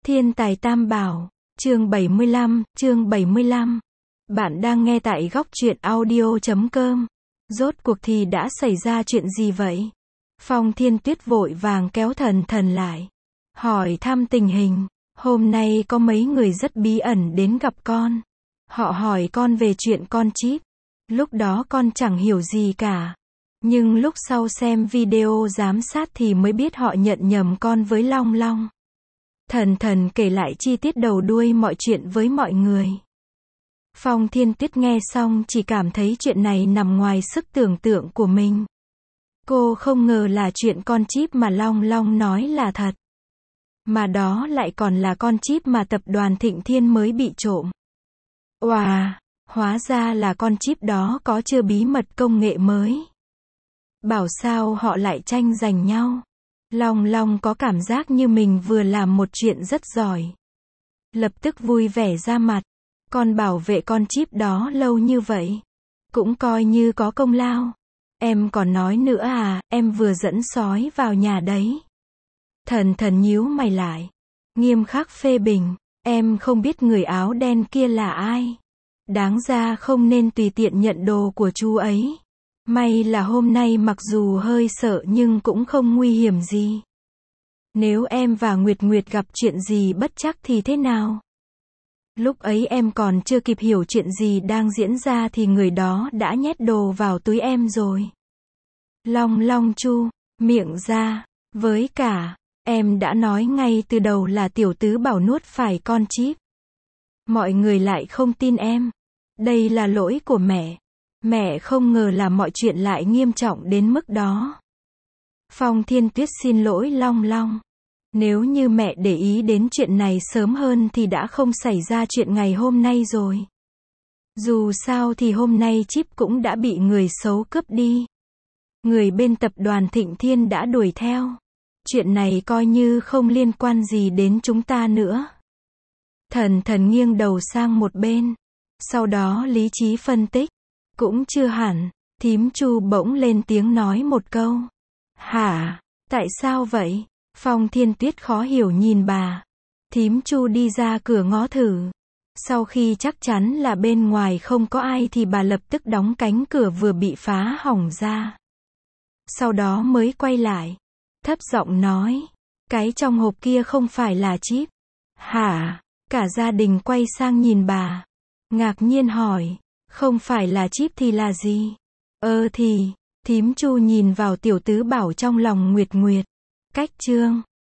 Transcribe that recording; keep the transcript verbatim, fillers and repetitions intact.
Thiên tài Tam Bảo, chương bảy mươi lăm, chương bảy mươi lăm. Bạn đang nghe tại góc truyện audio chấm com. Rốt cuộc thì đã xảy ra chuyện gì vậy? Phong Thiên Tuyết vội vàng kéo Thần Thần lại, hỏi thăm tình hình. Hôm nay có mấy người rất bí ẩn đến gặp con. Họ hỏi con về chuyện con chip. Lúc đó con chẳng hiểu gì cả. Nhưng lúc sau xem video giám sát thì mới biết họ nhận nhầm con với Long Long. Thần Thần kể lại chi tiết đầu đuôi mọi chuyện với mọi người. Phong Thiên Tuyết nghe xong chỉ cảm thấy chuyện này nằm ngoài sức tưởng tượng của mình. Cô không ngờ là chuyện con chip mà Long Long nói là thật. Mà đó lại còn là con chip mà tập đoàn Thịnh Thiên mới bị trộm. Wow, hóa ra là con chip đó có chưa bí mật công nghệ mới. Bảo sao họ lại tranh giành nhau. Long Long có cảm giác như mình vừa làm một chuyện rất giỏi. Lập tức vui vẻ ra mặt. Con bảo vệ con chip đó lâu như vậy. Cũng coi như có công lao. Em còn nói nữa à, em vừa dẫn sói vào nhà đấy. Thần Thần nhíu mày lại. Nghiêm khắc phê bình. Em không biết người áo đen kia là ai. Đáng ra không nên tùy tiện nhận đồ của chú ấy. May là hôm nay mặc dù hơi sợ nhưng cũng không nguy hiểm gì. Nếu em và Nguyệt Nguyệt gặp chuyện gì bất trắc thì thế nào? Lúc ấy em còn chưa kịp hiểu chuyện gì đang diễn ra thì người đó đã nhét đồ vào túi em rồi. Long Long chu miệng ra, với cả, em đã nói ngay từ đầu là tiểu tứ bảo nuốt phải con chip. Mọi người lại không tin em. Đây là lỗi của mẹ. Mẹ không ngờ là mọi chuyện lại nghiêm trọng đến mức đó. Phong Thiên Tuyết xin lỗi Long Long. Nếu như mẹ để ý đến chuyện này sớm hơn thì đã không xảy ra chuyện ngày hôm nay rồi. Dù sao thì hôm nay chip cũng đã bị người xấu cướp đi. Người bên tập đoàn Thịnh Thiên đã đuổi theo. Chuyện này coi như không liên quan gì đến chúng ta nữa. Thần Thần nghiêng đầu sang một bên. Sau đó lý trí phân tích. Cũng chưa hẳn. Thím Chu bỗng lên tiếng nói một câu. Hả? Tại sao vậy? Phong Thiên Tuyết khó hiểu nhìn bà. Thím Chu đi ra cửa ngó thử. Sau khi chắc chắn là bên ngoài không có ai thì bà lập tức đóng cánh cửa vừa bị phá hỏng ra. Sau đó mới quay lại. Thấp giọng nói. Cái trong hộp kia không phải là chip. Hả? Cả gia đình quay sang nhìn bà. Ngạc nhiên hỏi. Không phải là chip thì là gì? Ơ thì, thím Chu nhìn vào tiểu tứ bảo trong lòng Nguyệt Nguyệt. Cách chương.